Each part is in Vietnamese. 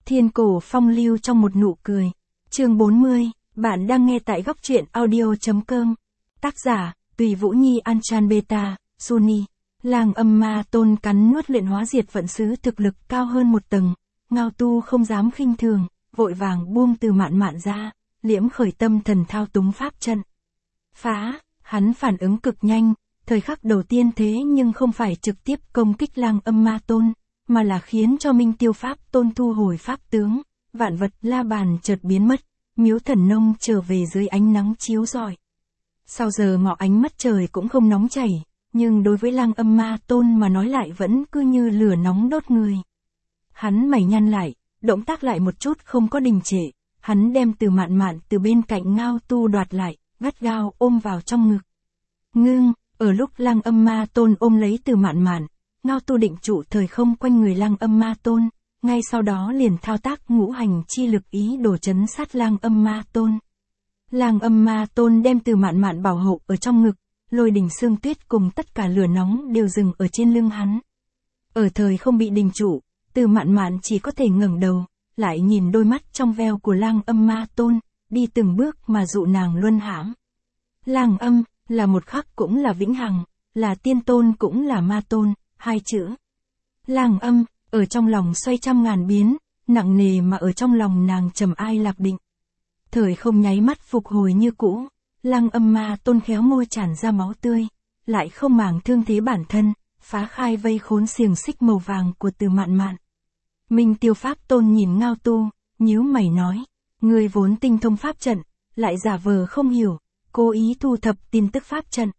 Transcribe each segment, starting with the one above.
Thiên cổ phong lưu trong một nụ cười. Chương 40, bạn đang nghe tại góc truyện audio.com. Tác giả, Tùy Vũ Nhi Anchan Beta, Suni. Lang Âm Ma Tôn cắn nuốt luyện hóa diệt vận sứ thực lực cao hơn một tầng. Ngao Tu không dám khinh thường, vội vàng buông Từ Mạn Mạn ra, liễm khởi tâm thần thao túng pháp trận. Phá, hắn phản ứng cực nhanh, thời khắc đầu tiên thế nhưng không phải trực tiếp công kích Lang Âm Ma Tôn, mà là khiến cho Minh Tiêu Pháp Tôn thu hồi pháp tướng, vạn vật la bàn chợt biến mất, miếu thần nông trở về dưới ánh nắng chiếu rọi. Sau giờ ngọ ánh mắt trời cũng không nóng chảy, nhưng đối với Lang Âm Ma Tôn mà nói lại vẫn cứ như lửa nóng đốt người. Hắn mày nhăn lại, động tác lại một chút không có đình trệ, hắn đem Từ Mạn Mạn từ bên cạnh Ngao Tu đoạt lại, gắt gao ôm vào trong ngực. Ngưng, ở lúc Lang Âm Ma Tôn ôm lấy Từ Mạn Mạn, Ngao Tu định trụ thời không quanh người Lang Âm Ma Tôn, ngay sau đó liền thao tác ngũ hành chi lực ý đồ trấn sát Lang Âm Ma Tôn. Lang Âm Ma Tôn đem Từ Mạn Mạn bảo hộ ở trong ngực, lôi đình xương tuyết cùng tất cả lửa nóng đều dừng ở trên lưng hắn. Ở thời không bị đình trụ, Từ Mạn Mạn chỉ có thể ngẩng đầu, lại nhìn đôi mắt trong veo của Lang Âm Ma Tôn, đi từng bước mà dụ nàng luân hãm. Lang Âm, là một khắc cũng là vĩnh hằng, là tiên tôn cũng là ma tôn, hai chữ. Lang Âm, ở trong lòng xoay trăm ngàn biến, nặng nề mà ở trong lòng nàng trầm ai lạc định. Thời không nháy mắt phục hồi như cũ, Lang Âm Ma Tôn khéo môi tràn ra máu tươi, lại không màng thương thế bản thân, phá khai vây khốn xiềng xích màu vàng của Từ Mạn Mạn. Minh Tiêu Pháp Tôn nhìn Ngao Tu, nhíu mày nói, ngươi vốn tinh thông pháp trận, lại giả vờ không hiểu, cố ý thu thập tin tức pháp trận.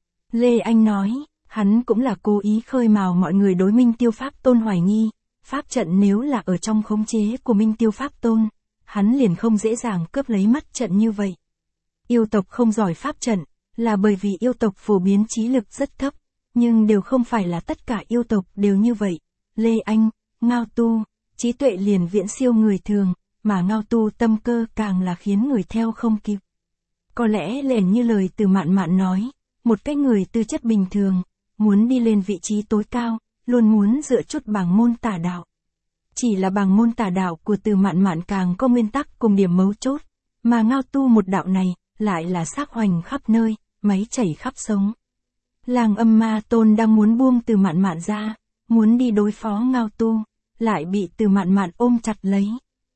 Lê Anh nói, hắn cũng là cố ý khơi mào mọi người đối Minh Tiêu Pháp Tôn hoài nghi, pháp trận nếu là ở trong khống chế của Minh Tiêu Pháp Tôn, hắn liền không dễ dàng cướp lấy mắt trận như vậy. Yêu tộc không giỏi pháp trận, là bởi vì yêu tộc phổ biến trí lực rất thấp, nhưng đều không phải là tất cả yêu tộc đều như vậy. Lê Anh, Ngao Tu, trí tuệ liền viễn siêu người thường, mà Ngao Tu tâm cơ càng là khiến người theo không kịp. Có lẽ liền như lời Từ Mạn Mạn nói, một cái người tư chất bình thường, muốn đi lên vị trí tối cao, luôn muốn dựa chút bảng môn tả đạo. Chỉ là bảng môn tả đạo của Từ Mạn Mạn càng có nguyên tắc cùng điểm mấu chốt, mà Ngao Tu một đạo này, lại là xác hoành khắp nơi, máy chảy khắp sống. Lang Âm Ma Tôn đang muốn buông Từ Mạn Mạn ra, muốn đi đối phó Ngao Tu, lại bị Từ Mạn Mạn ôm chặt lấy.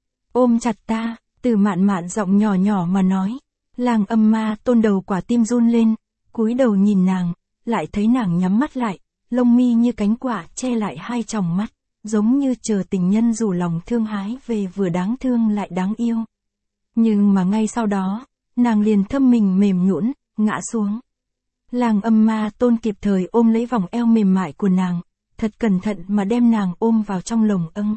Ôm chặt ta, Từ Mạn Mạn giọng nhỏ nhỏ mà nói. Lang Âm Ma Tôn đầu quả tim run lên, cúi đầu nhìn nàng, lại thấy nàng nhắm mắt lại, lông mi như cánh quả che lại hai tròng mắt, giống như chờ tình nhân rủ lòng thương hái về vừa đáng thương lại đáng yêu. Nhưng mà ngay sau đó, nàng liền thâm mình mềm nhũn, ngã xuống. Lang Âm Ma Tôn kịp thời ôm lấy vòng eo mềm mại của nàng, thật cẩn thận mà đem nàng ôm vào trong lồng âng.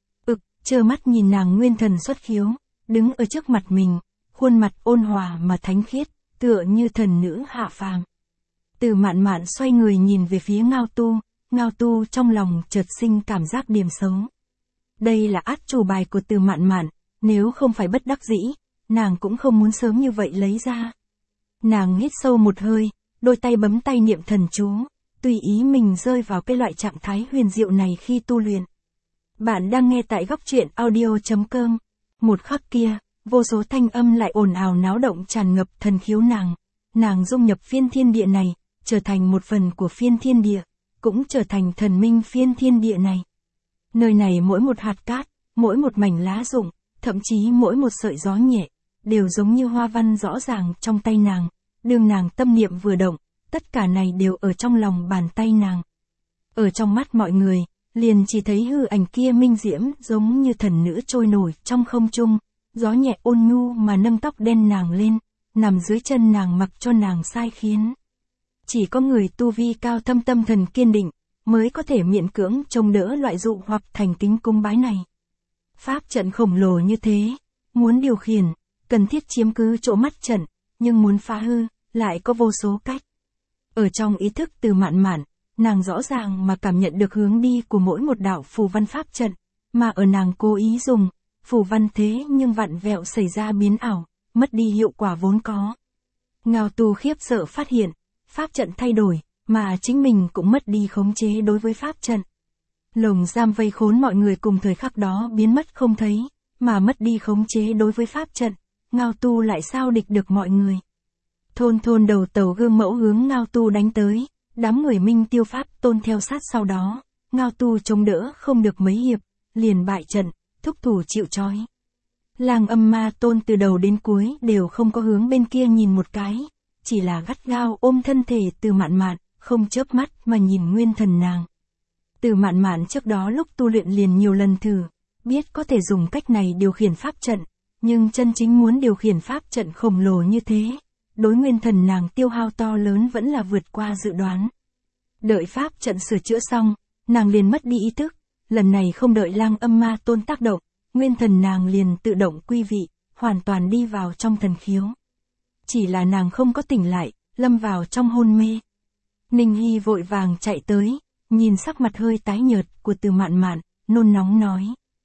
Trơ mắt nhìn nàng nguyên thần xuất khiếu, đứng ở trước mặt mình, khuôn mặt ôn hòa mà thánh khiết, tựa như thần nữ hạ phàm. Từ Mạn Mạn xoay người nhìn về phía Ngao Tu trong lòng chợt sinh cảm giác điểm xấu. Đây là át chủ bài của Từ Mạn Mạn, nếu không phải bất đắc dĩ, nàng cũng không muốn sớm như vậy lấy ra. Nàng hít sâu một hơi, đôi tay bấm tay niệm thần chú, tùy ý mình rơi vào cái loại trạng thái huyền diệu này khi tu luyện. Bạn đang nghe tại góc truyện audio.com. Một khắc kia, vô số thanh âm lại ồn ào náo động tràn ngập thần khiếu nàng. Nàng dung nhập phiên thiên địa này, trở thành một phần của phiên thiên địa, cũng trở thành thần minh phiên thiên địa này. Nơi này mỗi một hạt cát, mỗi một mảnh lá rụng, thậm chí mỗi một sợi gió nhẹ, đều giống như hoa văn rõ ràng trong tay nàng. Đương nàng tâm niệm vừa động, tất cả này đều ở trong lòng bàn tay nàng. Ở trong mắt mọi người, liền chỉ thấy hư ảnh kia minh diễm giống như thần nữ trôi nổi trong không trung, gió nhẹ ôn nhu mà nâng tóc đen nàng lên, nằm dưới chân nàng mặc cho nàng sai khiến. Chỉ có người tu vi cao thâm tâm thần kiên định, mới có thể miễn cưỡng chống đỡ loại dụ hoặc thành kính cung bái này. Pháp trận khổng lồ như thế, muốn điều khiển, cần thiết chiếm cứ chỗ mắt trận, nhưng muốn phá hư, lại có vô số cách. Ở trong ý thức Từ Mạn Mạn, nàng rõ ràng mà cảm nhận được hướng đi của mỗi một đạo phù văn pháp trận, mà ở nàng cố ý dùng, phù văn thế nhưng vặn vẹo xảy ra biến ảo, mất đi hiệu quả vốn có. Ngao Tu khiếp sợ phát hiện, pháp trận thay đổi, mà chính mình cũng mất đi khống chế đối với pháp trận. Lồng giam vây khốn mọi người cùng thời khắc đó biến mất không thấy, mà mất đi khống chế đối với pháp trận, Ngao Tu lại sao địch được mọi người. Thôn đầu tàu gương mẫu hướng Ngao Tu đánh tới, đám người Minh Tiêu Pháp Tôn theo sát sau đó, Ngao Tu chống đỡ không được mấy hiệp, liền bại trận, thúc thủ chịu trói. Lang Âm Ma Tôn từ đầu đến cuối đều không có hướng bên kia nhìn một cái, chỉ là gắt gao ôm thân thể Từ Mạn Mạn, không chớp mắt mà nhìn nguyên thần nàng. Từ Mạn Mạn trước đó lúc tu luyện liền nhiều lần thử, biết có thể dùng cách này điều khiển pháp trận, nhưng chân chính muốn điều khiển pháp trận khổng lồ như thế, đối nguyên thần nàng tiêu hao to lớn vẫn là vượt qua dự đoán. Đợi pháp trận sửa chữa xong, nàng liền mất đi ý thức, lần này không đợi Lang Âm Ma Tôn tác động, nguyên thần nàng liền tự động quy vị, hoàn toàn đi vào trong thần khiếu. Chỉ là nàng không có tỉnh lại, lâm vào trong hôn mê. Ninh Hy vội vàng chạy tới, nhìn sắc mặt hơi tái nhợt của Từ Mạn Mạn, nôn nóng nói.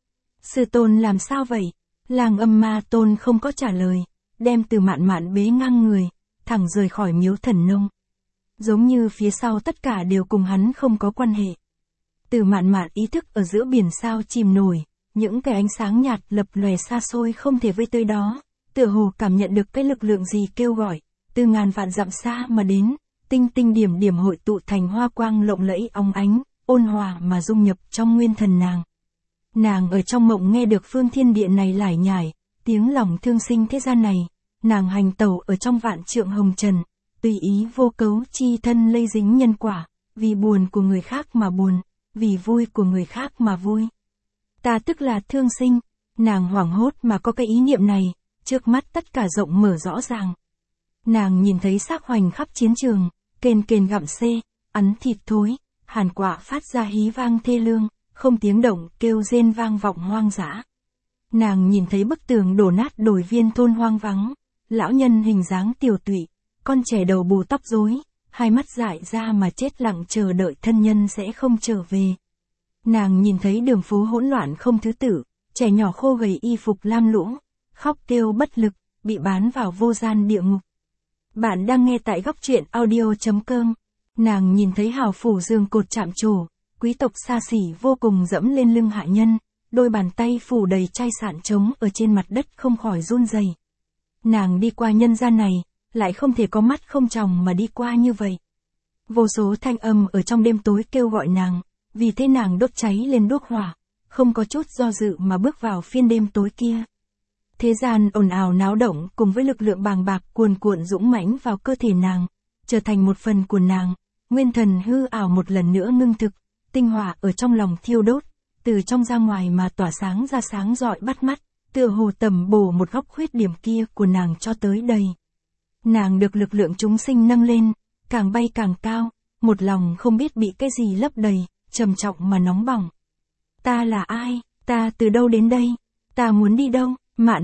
Sư tôn làm sao vậy? Lang Âm Ma Tôn không có trả lời, đem Từ Mạn Mạn bế ngang người, thẳng rời khỏi miếu thần nông. Giống như phía sau tất cả đều cùng hắn không có quan hệ. Từ Mạn Mạn ý thức ở giữa biển sao chìm nổi, những cái ánh sáng nhạt lập lòe xa xôi không thể với tới đó, tựa hồ cảm nhận được cái lực lượng gì kêu gọi, từ ngàn vạn dặm xa mà đến, tinh tinh điểm điểm hội tụ thành hoa quang lộng lẫy óng ánh, ôn hòa mà dung nhập trong nguyên thần nàng. Nàng ở trong mộng nghe được phương thiên địa này lải nhải, tiếng lòng thương sinh thế gian này, nàng hành tẩu ở trong vạn trượng hồng trần, tùy ý vô cấu chi thân lây dính nhân quả, vì buồn của người khác mà buồn, vì vui của người khác mà vui. Ta tức là thương sinh, nàng hoảng hốt mà có cái ý niệm này, trước mắt tất cả rộng mở rõ ràng. Nàng nhìn thấy xác hoành khắp chiến trường, kền gặm xê, ắn thịt thối, hàn quạ phát ra hí vang thê lương, không tiếng động kêu rên vang vọng hoang dã. Nàng nhìn thấy bức tường đổ nát đồi viên thôn hoang vắng, lão nhân hình dáng tiều tụy, con trẻ đầu bù tóc rối, hai mắt dại ra mà chết lặng chờ đợi thân nhân sẽ không trở về. Nàng nhìn thấy đường phố hỗn loạn không thứ tự, trẻ nhỏ khô gầy y phục lam lũ, khóc kêu bất lực, bị bán vào vô gian địa ngục. Bạn đang nghe tại góc truyện audio.com. Nàng nhìn thấy hào phủ giường cột chạm trổ, quý tộc xa xỉ vô cùng dẫm lên lưng hạ nhân, đôi bàn tay phủ đầy chai sạn trống ở trên mặt đất không khỏi run rẩy. Nàng đi qua nhân gian này, lại không thể có mắt không tròng mà đi qua như vậy. Vô số thanh âm ở trong đêm tối kêu gọi nàng, vì thế nàng đốt cháy lên đuốc hỏa, không có chút do dự mà bước vào phiên đêm tối kia. Thế gian ồn ào náo động cùng với lực lượng bàng bạc cuồn cuộn dũng mãnh vào cơ thể nàng, trở thành một phần của nàng, nguyên thần hư ảo một lần nữa ngưng thực, tinh hỏa ở trong lòng thiêu đốt, từ trong ra ngoài mà tỏa sáng ra sáng rọi bắt mắt, tựa hồ tầm bổ một góc khuyết điểm kia của nàng cho tới đầy. Nàng được lực lượng chúng sinh nâng lên, càng bay càng cao, một lòng không biết bị cái gì lấp đầy, trầm trọng mà nóng bỏng. Ta là ai? Ta từ đâu đến đây? Ta muốn đi đâu?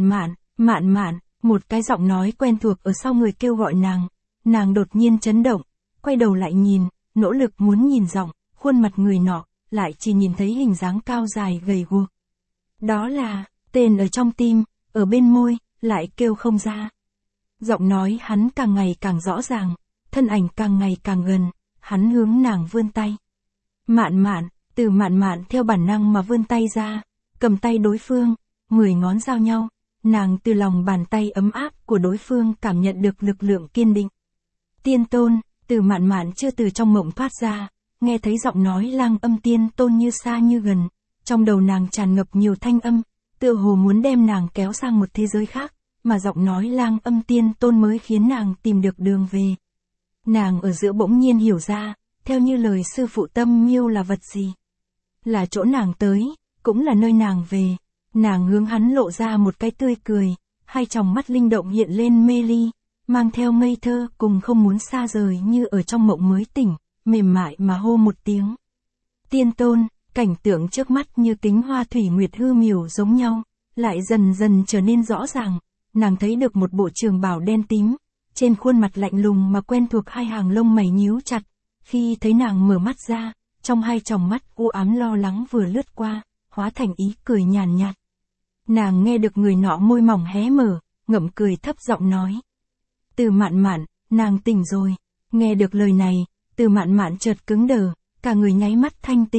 Mạn Mạn, một cái giọng nói quen thuộc ở sau người kêu gọi nàng. Nàng đột nhiên chấn động, quay đầu lại nhìn, nỗ lực muốn nhìn giọng, khuôn mặt người nọ, lại chỉ nhìn thấy hình dáng cao dài gầy guộc. Đó là, tên ở trong tim, ở bên môi, lại kêu không ra. Giọng nói hắn càng ngày càng rõ ràng, thân ảnh càng ngày càng gần, hắn hướng nàng vươn tay. Mạn Mạn, Từ Mạn Mạn theo bản năng mà vươn tay ra, cầm tay đối phương, 10 ngón giao nhau, nàng từ lòng bàn tay ấm áp của đối phương cảm nhận được lực lượng kiên định. Tiên Tôn, Từ Mạn Mạn chưa từ trong mộng thoát ra, nghe thấy giọng nói Lang Âm Tiên Tôn như xa như gần, trong đầu nàng tràn ngập nhiều thanh âm, tựa hồ muốn đem nàng kéo sang một thế giới khác, mà giọng nói Lang Âm Tiên Tôn mới khiến nàng tìm được đường về. Nàng ở giữa bỗng nhiên hiểu ra, theo như lời sư phụ Tâm Miêu là vật gì? Là chỗ nàng tới, cũng là nơi nàng về. Nàng hướng hắn lộ ra một cái tươi cười, hai tròng mắt linh động hiện lên mê ly, mang theo ngây thơ cùng không muốn xa rời như ở trong mộng mới tỉnh, mềm mại mà hô một tiếng. Tiên Tôn, cảnh tượng trước mắt như kính hoa thủy nguyệt hư miểu giống nhau, lại dần dần trở nên rõ ràng, nàng thấy được một bộ trường bào đen tím, trên khuôn mặt lạnh lùng mà quen thuộc hai hàng lông mày nhíu chặt, khi thấy nàng mở mắt ra, trong hai tròng mắt u ám lo lắng vừa lướt qua, hóa thành ý cười nhàn nhạt. Nàng nghe được người nọ môi mỏng hé mở, ngậm cười thấp giọng nói. Từ Mạn Mạn, nàng tỉnh rồi. Nghe được lời này, Từ Mạn Mạn chợt cứng đờ, cả người nháy mắt thanh tỉnh,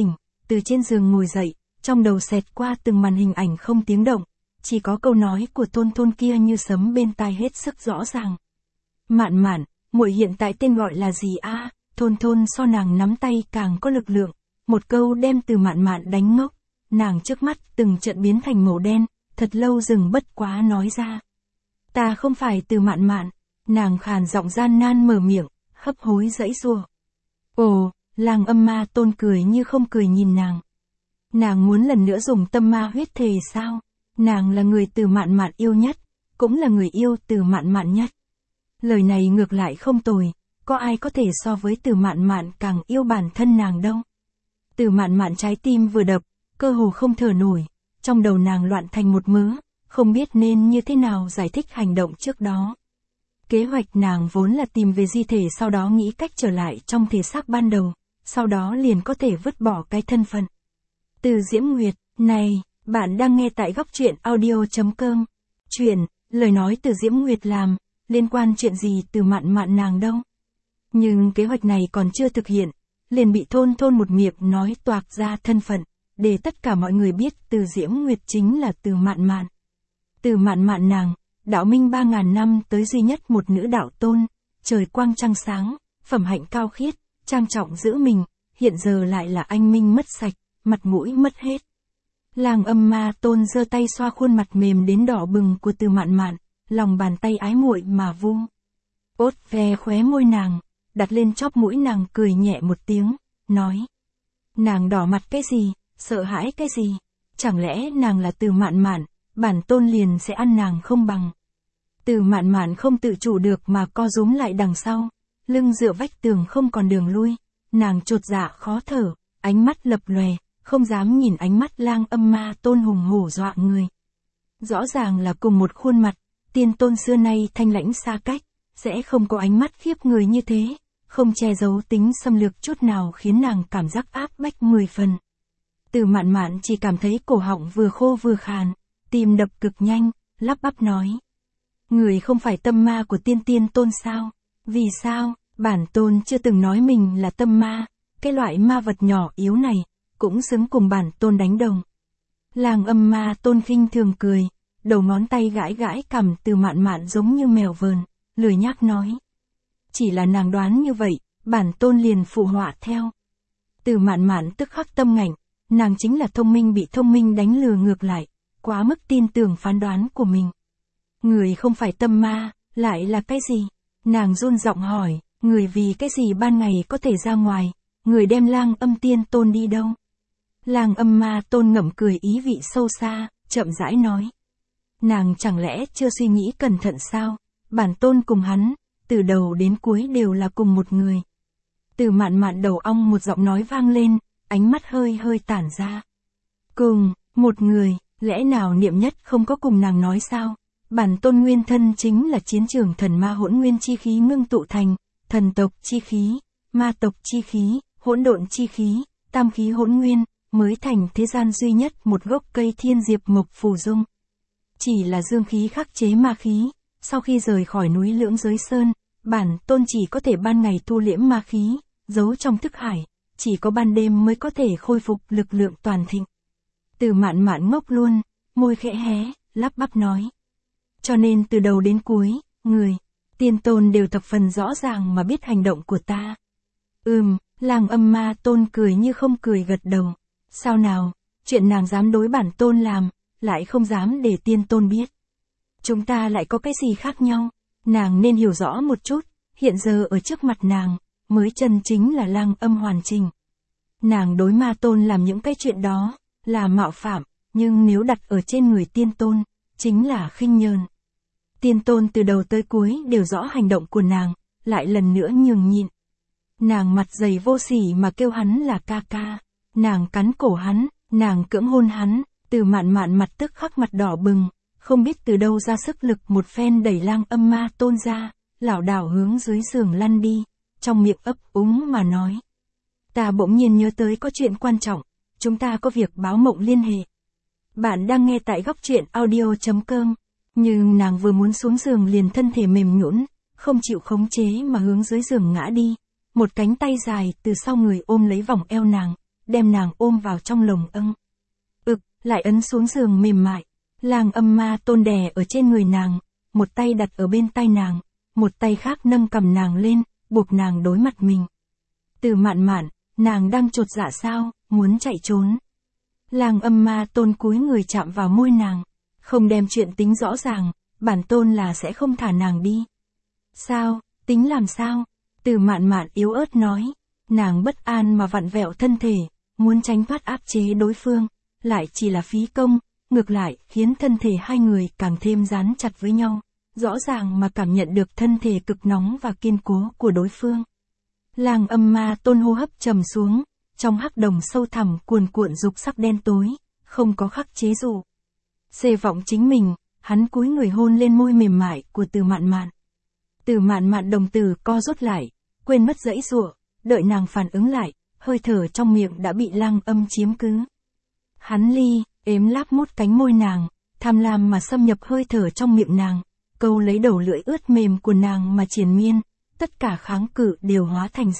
từ trên giường ngồi dậy, trong đầu xẹt qua từng màn hình ảnh không tiếng động, chỉ có câu nói của Thôn Thôn kia như sấm bên tai hết sức rõ ràng. Mạn Mạn, muội hiện tại tên gọi là gì a? Thôn Thôn so nàng nắm tay càng có lực lượng, một câu đem Từ Mạn Mạn đánh ngốc, nàng trước mắt từng trận biến thành màu đen, thật lâu dừng bất quá nói ra. Ta không phải Từ Mạn Mạn, nàng khàn giọng gian nan mở miệng, hấp hối giãy giụa. Ồ, Lang Âm Ma Tôn cười như không cười nhìn nàng. Nàng muốn lần nữa dùng tâm ma huyết thề sao? Nàng là người Từ Mạn Mạn yêu nhất, cũng là người yêu Từ Mạn Mạn nhất. Lời này ngược lại không tồi, có ai có thể so với Từ Mạn Mạn càng yêu bản thân nàng đâu. Từ Mạn Mạn trái tim vừa đập, cơ hồ không thở nổi, trong đầu nàng loạn thành một mớ, không biết nên như thế nào giải thích hành động trước đó. Kế hoạch nàng vốn là tìm về di thể, sau đó nghĩ cách trở lại trong thể xác ban đầu, sau đó liền có thể vứt bỏ cái thân phận. Từ Diễm Nguyệt, này, bạn đang nghe tại góc truyện audio.com. Chuyện, lời nói Từ Diễm Nguyệt làm, liên quan chuyện gì Từ Mạn Mạn nàng đâu. Nhưng kế hoạch này còn chưa thực hiện, liền bị Thôn Thôn một miệng nói toạc ra thân phận, để tất cả mọi người biết Từ Diễm Nguyệt chính là Từ Mạn Mạn. Từ Mạn Mạn nàng, đạo minh 3.000 năm tới duy nhất một nữ đạo tôn, trời quang trăng sáng, phẩm hạnh cao khiết, trang trọng giữ mình, hiện giờ lại là anh minh mất sạch, mặt mũi mất hết. Lang Âm Ma Tôn giơ tay xoa khuôn mặt mềm đến đỏ bừng của Từ Mạn Mạn, lòng bàn tay ái muội mà vu. Ốt ve khóe môi nàng, đặt lên chóp mũi nàng cười nhẹ một tiếng, nói. Nàng đỏ mặt cái gì, sợ hãi cái gì, chẳng lẽ nàng là Từ Mạn Mạn, bản tôn liền sẽ ăn nàng không bằng. Từ Mạn Mạn không tự chủ được mà co rúm lại đằng sau, lưng dựa vách tường không còn đường lui, nàng chột dạ khó thở, ánh mắt lập lòe, không dám nhìn ánh mắt Lang Âm Ma Tôn hùng hổ dọa người. Rõ ràng là cùng một khuôn mặt, tiên tôn xưa nay thanh lãnh xa cách, sẽ không có ánh mắt khiếp người như thế, không che giấu tính xâm lược chút nào khiến nàng cảm giác áp bách 10 phần. Từ Mạn Mạn chỉ cảm thấy cổ họng vừa khô vừa khàn, tim đập cực nhanh, lắp bắp nói. Người không phải tâm ma của tiên tôn sao? Vì sao? Bản tôn chưa từng nói mình là tâm ma, cái loại ma vật nhỏ yếu này, cũng xứng cùng bản tôn đánh đồng. Lang Âm Ma Tôn khinh thường cười, đầu ngón tay gãi gãi cằm Từ Mạn Mạn giống như mèo vờn, lười nhác nói. Chỉ là nàng đoán như vậy, bản tôn liền phụ họa theo. Từ Mạn Mạn tức khắc tâm ngạnh, nàng chính là thông minh bị thông minh đánh lừa ngược lại, quá mức tin tưởng phán đoán của mình. Người không phải tâm ma, lại là cái gì? Nàng run giọng hỏi, người vì cái gì ban ngày có thể ra ngoài, người đem Lang Âm Tiên Tôn đi đâu? Lang Âm Ma Tôn ngậm cười ý vị sâu xa, chậm rãi nói. Nàng chẳng lẽ chưa suy nghĩ cẩn thận sao? Bản tôn cùng hắn, từ đầu đến cuối đều là cùng một người. Từ Mạn Mạn đầu ong một giọng nói vang lên, ánh mắt hơi hơi tản ra. Cùng, một người, lẽ nào Niệm Nhất không có cùng nàng nói sao? Bản tôn nguyên thân chính là chiến trường thần ma hỗn nguyên chi khí ngưng tụ thành, thần tộc chi khí, ma tộc chi khí, hỗn độn chi khí, tam khí hỗn nguyên, mới thành thế gian duy nhất một gốc cây thiên diệp mộc phù dung. Chỉ là dương khí khắc chế ma khí, sau khi rời khỏi núi Lưỡng Giới Sơn, bản tôn chỉ có thể ban ngày thu liễm ma khí, giấu trong thức hải, chỉ có ban đêm mới có thể khôi phục lực lượng toàn thịnh. Từ Mạn Mạn ngốc luôn, môi khẽ hé, lắp bắp nói. Cho nên từ đầu đến cuối, người, tiên tôn đều thập phần rõ ràng mà biết hành động của ta. Lang Âm Ma Tôn cười như không cười gật đầu. Sao nào, chuyện nàng dám đối bản tôn làm, lại không dám để tiên tôn biết. Chúng ta lại có cái gì khác nhau, nàng nên hiểu rõ một chút, hiện giờ ở trước mặt nàng, mới chân chính là Lang Âm hoàn chỉnh. Nàng đối ma tôn làm những cái chuyện đó, là mạo phạm, nhưng nếu đặt ở trên người tiên tôn, chính là khinh nhờn. Tiên tôn từ đầu tới cuối đều rõ hành động của nàng, lại lần nữa nhường nhịn. Nàng mặt dày vô sỉ mà kêu hắn là ca ca, nàng cắn cổ hắn, nàng cưỡng hôn hắn, Từ Mạn Mạn mặt tức khắc mặt đỏ bừng, không biết từ đâu ra sức lực một phen đẩy Lang Âm Ma Tôn ra, lảo đảo hướng dưới giường lăn đi, trong miệng ấp úng mà nói. Ta bỗng nhiên nhớ tới có chuyện quan trọng, chúng ta có việc báo mộng liên hệ. Bạn đang nghe tại góc truyện audio.com, nhưng nàng vừa muốn xuống giường liền thân thể mềm nhũn, không chịu khống chế mà hướng dưới giường ngã đi, một cánh tay dài từ sau người ôm lấy vòng eo nàng, đem nàng ôm vào trong lồng âng. Lại ấn xuống giường mềm mại. Lang Âm Ma Tôn đè ở trên người nàng, một tay đặt ở bên tai nàng, một tay khác nâng cằm nàng lên, buộc nàng đối mặt mình. Từ Mạn Mạn, nàng đang chột dạ sao, muốn chạy trốn. Lang Âm Ma Tôn cúi người chạm vào môi nàng, không đem chuyện tính rõ ràng, bản tôn là sẽ không thả nàng đi. Sao, tính làm sao? Từ Mạn Mạn yếu ớt nói, nàng bất an mà vặn vẹo thân thể, muốn tránh thoát áp chế đối phương, lại chỉ là phí công, ngược lại khiến thân thể hai người càng thêm dán chặt với nhau, rõ ràng mà cảm nhận được thân thể cực nóng và kiên cố của đối phương. Lang Âm Ma Tôn hô hấp trầm xuống, trong hắc đồng sâu thẳm cuồn cuộn dục sắc đen tối, không có khắc chế dụ. Xê vọng chính mình, hắn cúi người hôn lên môi mềm mại của Từ Mạn Mạn. Từ Mạn Mạn đồng tử co rút lại, quên mất giãy giụa, đợi nàng phản ứng lại, hơi thở trong miệng đã bị Lang Âm chiếm cứ. Hắn ếm láp mút cánh môi nàng, tham lam mà xâm nhập hơi thở trong miệng nàng, câu lấy đầu lưỡi ướt mềm của nàng mà triền miên, tất cả kháng cự đều hóa thành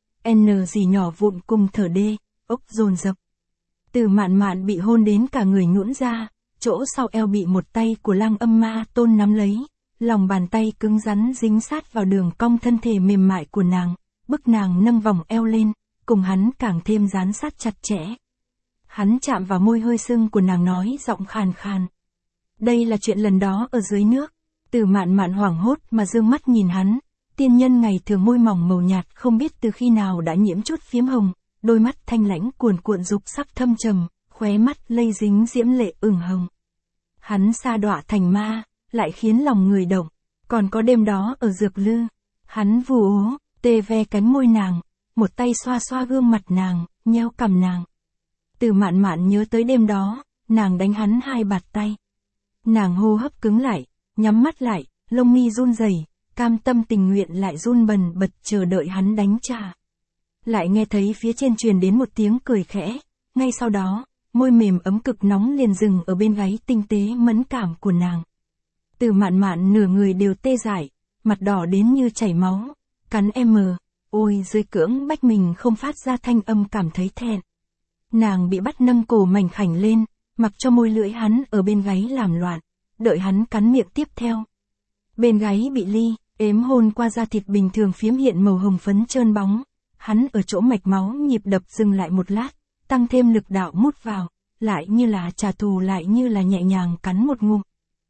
gì nhỏ vụn cùng thở ốc dồn dập. Từ Mạn Mạn bị hôn đến cả người nhũn ra, chỗ sau eo bị một tay của Lang Âm Ma Tôn nắm lấy, lòng bàn tay cứng rắn dính sát vào đường cong thân thể mềm mại của nàng, bức nàng nâng vòng eo lên, cùng hắn càng thêm dán sát chặt chẽ. Hắn chạm vào môi hơi sưng của nàng nói giọng khàn khàn. Đây là chuyện lần đó ở dưới nước. Từ Mạn Mạn hoảng hốt mà dương mắt nhìn hắn, tiên nhân ngày thường môi mỏng màu nhạt không biết từ khi nào đã nhiễm chút phiếm hồng, đôi mắt thanh lãnh cuồn cuộn dục sắc thâm trầm, khóe mắt lây dính diễm lệ ửng hồng. Hắn sa đọa thành ma, lại khiến lòng người động. Còn có đêm đó ở Dược Lư, hắn vù ố, tê ve cánh môi nàng, một tay xoa xoa gương mặt nàng, nheo cằm nàng. Từ Mạn Mạn nhớ tới đêm đó, nàng đánh hắn 2 bạt tay. Nàng hô hấp cứng lại, nhắm mắt lại, lông mi run rẩy, cam tâm tình nguyện lại run bần bật chờ đợi hắn đánh trả. Lại nghe thấy phía trên truyền đến một tiếng cười khẽ, ngay sau đó, môi mềm ấm cực nóng liền dừng ở bên gáy tinh tế mẫn cảm của nàng. Từ Mạn Mạn nửa người đều tê dại, mặt đỏ đến như chảy máu, cắn ôi dưới cưỡng bách mình không phát ra thanh âm cảm thấy thẹn. Nàng bị bắt nâng cổ mảnh khảnh lên, mặc cho môi lưỡi hắn ở bên gáy làm loạn, đợi hắn cắn miệng tiếp theo. Bên gáy bị ếm hôn qua da thịt bình thường phiếm hiện màu hồng phấn trơn bóng, hắn ở chỗ mạch máu nhịp đập dừng lại một lát, tăng thêm lực đạo mút vào, lại như là trả thù lại như là nhẹ nhàng cắn một ngụm.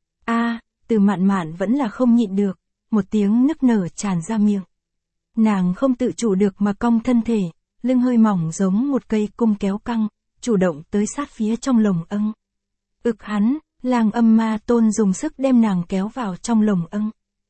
Từ Mạn Mạn vẫn là không nhịn được, một tiếng nức nở tràn ra miệng. Nàng không tự chủ được mà cong thân thể, lưng hơi mỏng giống một cây cung kéo căng, chủ động tới sát phía trong lồng âng. Hắn, Lang Âm Ma Tôn dùng sức đem nàng kéo vào trong lồng âng.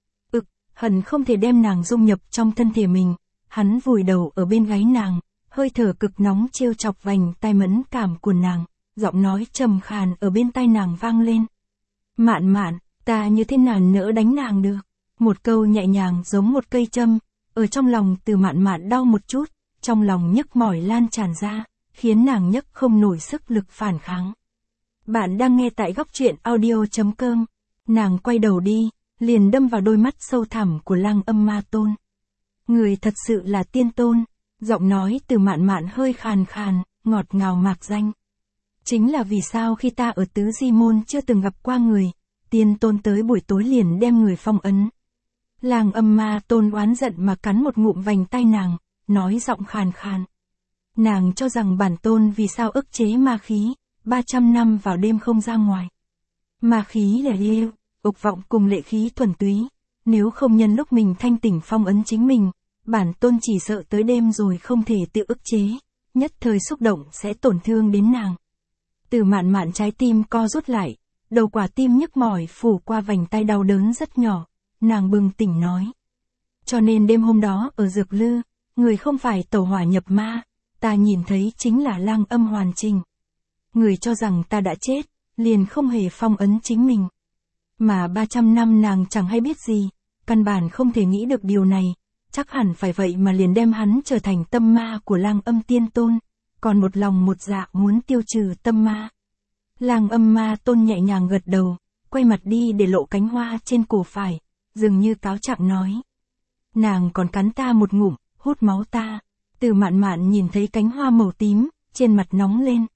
Hận không thể đem nàng dung nhập trong thân thể mình, hắn vùi đầu ở bên gáy nàng, hơi thở cực nóng trêu chọc vành tai mẫn cảm của nàng, giọng nói trầm khàn ở bên tai nàng vang lên. Mạn Mạn, ta như thế nào nỡ đánh nàng được? Một câu nhẹ nhàng giống một cây châm, ở trong lòng Từ Mạn Mạn đau một chút, trong lòng nhức mỏi lan tràn ra, khiến nàng nhấc không nổi sức lực phản kháng. Bạn đang nghe tại góc truyện audio.com. Nàng quay đầu đi, liền đâm vào đôi mắt sâu thẳm của Lang Âm Ma Tôn. Người thật sự là tiên tôn, giọng nói Từ Mạn Mạn hơi khàn khàn, ngọt ngào mạc danh. Chính là vì sao khi ta ở Tứ Di Môn chưa từng gặp qua người, tiên tôn tới buổi tối liền đem người phong ấn. Lang Âm Ma Tôn oán giận mà cắn một ngụm vành tai nàng, nói giọng khàn khàn. Nàng cho rằng bản tôn vì sao ức chế ma khí, 300 năm vào đêm không ra ngoài. Ma khí là yêu, ục vọng cùng lệ khí thuần túy, nếu không nhân lúc mình thanh tỉnh phong ấn chính mình, bản tôn chỉ sợ tới đêm rồi không thể tự ức chế, nhất thời xúc động sẽ tổn thương đến nàng. Từ Mạn Mạn trái tim co rút lại, đầu quả tim nhức mỏi phủ qua vành tay đau đớn rất nhỏ, nàng bừng tỉnh nói. Cho nên đêm hôm đó ở Dược Lư, người không phải tẩu hỏa nhập ma, ta nhìn thấy chính là Lang Âm hoàn trình. Người cho rằng ta đã chết, liền không hề phong ấn chính mình. Mà 300 năm nàng chẳng hay biết gì, căn bản không thể nghĩ được điều này, chắc hẳn phải vậy mà liền đem hắn trở thành tâm ma của Lang Âm tiên tôn, còn một lòng một dạ muốn tiêu trừ tâm ma. Lang Âm Ma Tôn nhẹ nhàng gật đầu, quay mặt đi để lộ cánh hoa trên cổ phải, dường như cáo trạng nói. Nàng còn cắn ta một ngụm, hút máu ta. Từ Mạn Mạn nhìn thấy cánh hoa màu tím, trên mặt nóng lên.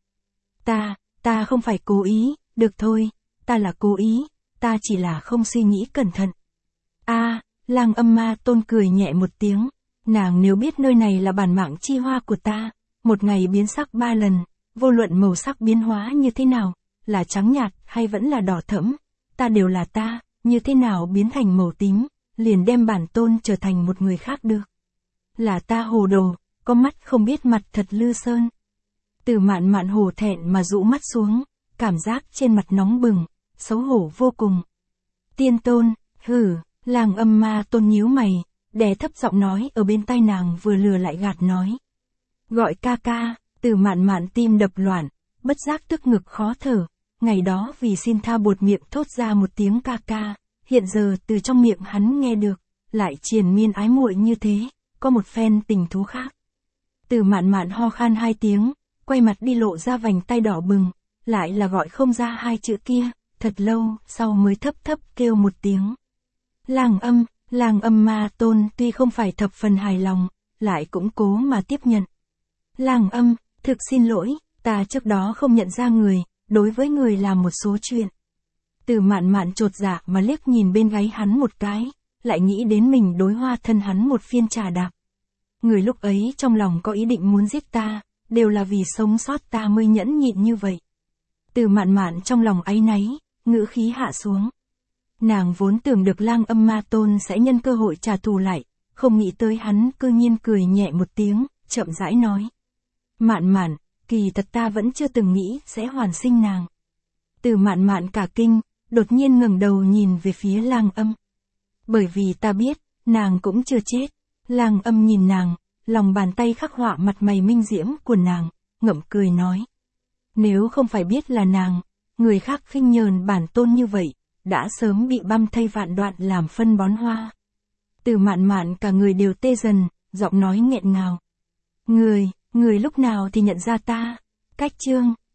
Ta không phải cố ý, được thôi, ta là cố ý, ta chỉ là không suy nghĩ cẩn thận. Lang Âm Ma Tôn cười nhẹ một tiếng, nàng nếu biết nơi này là bản mạng chi hoa của ta, một ngày biến sắc 3 lần, vô luận màu sắc biến hóa như thế nào, là trắng nhạt hay vẫn là đỏ thẫm, ta đều là ta, như thế nào biến thành màu tím, liền đem bản tôn trở thành một người khác được. Là ta hồ đồ, có mắt không biết mặt thật Lư Sơn. Từ Mạn Mạn hổ thẹn mà rũ mắt xuống, cảm giác trên mặt nóng bừng, xấu hổ vô cùng. Tiên tôn, Lang Âm Ma Tôn nhíu mày, đè thấp giọng nói ở bên tai nàng vừa lừa lại gạt nói. Gọi ca ca, Từ Mạn Mạn tim đập loạn, bất giác tức ngực khó thở, ngày đó vì xin tha buột miệng thốt ra một tiếng ca ca, hiện giờ từ trong miệng hắn nghe được, lại triền miên ái muội như thế, có một phen tình thú khác. Từ Mạn Mạn ho khan 2 tiếng, quay mặt đi lộ ra vành tay đỏ bừng, lại là gọi không ra 2 chữ kia, thật lâu sau mới thấp thấp kêu một tiếng. Lang Âm Ma Tôn tuy không phải thập phần hài lòng, lại cũng cố mà tiếp nhận. Lang Âm, thực xin lỗi, ta trước đó không nhận ra người, đối với người làm một số chuyện. Từ Mạn Mạn chột dạ mà liếc nhìn bên gáy hắn một cái, lại nghĩ đến mình đối Hoa Thân hắn một phiên trà đạp. Người lúc ấy trong lòng có ý định muốn giết ta, đều là vì sống sót ta mới nhẫn nhịn như vậy. Từ Mạn Mạn trong lòng áy náy, ngữ khí hạ xuống. Nàng vốn tưởng được Lang Âm Ma Tôn sẽ nhân cơ hội trả thù lại, không nghĩ tới hắn cư nhiên cười nhẹ một tiếng, chậm rãi nói. Mạn Mạn, kỳ thật ta vẫn chưa từng nghĩ sẽ hoàn sinh nàng. Từ Mạn Mạn cả kinh, đột nhiên ngẩng đầu nhìn về phía Lang Âm. Bởi vì ta biết, nàng cũng chưa chết. Lang Âm nhìn nàng, lòng bàn tay khắc họa mặt mày minh diễm của nàng, ngậm cười nói. Nếu không phải biết là nàng, người khác khinh nhờn bản tôn như vậy, đã sớm bị băm thây vạn đoạn làm phân bón hoa. Từ Mạn Mạn cả người đều tê dần, giọng nói nghẹn ngào. Người lúc nào thì nhận ra ta? Cách chương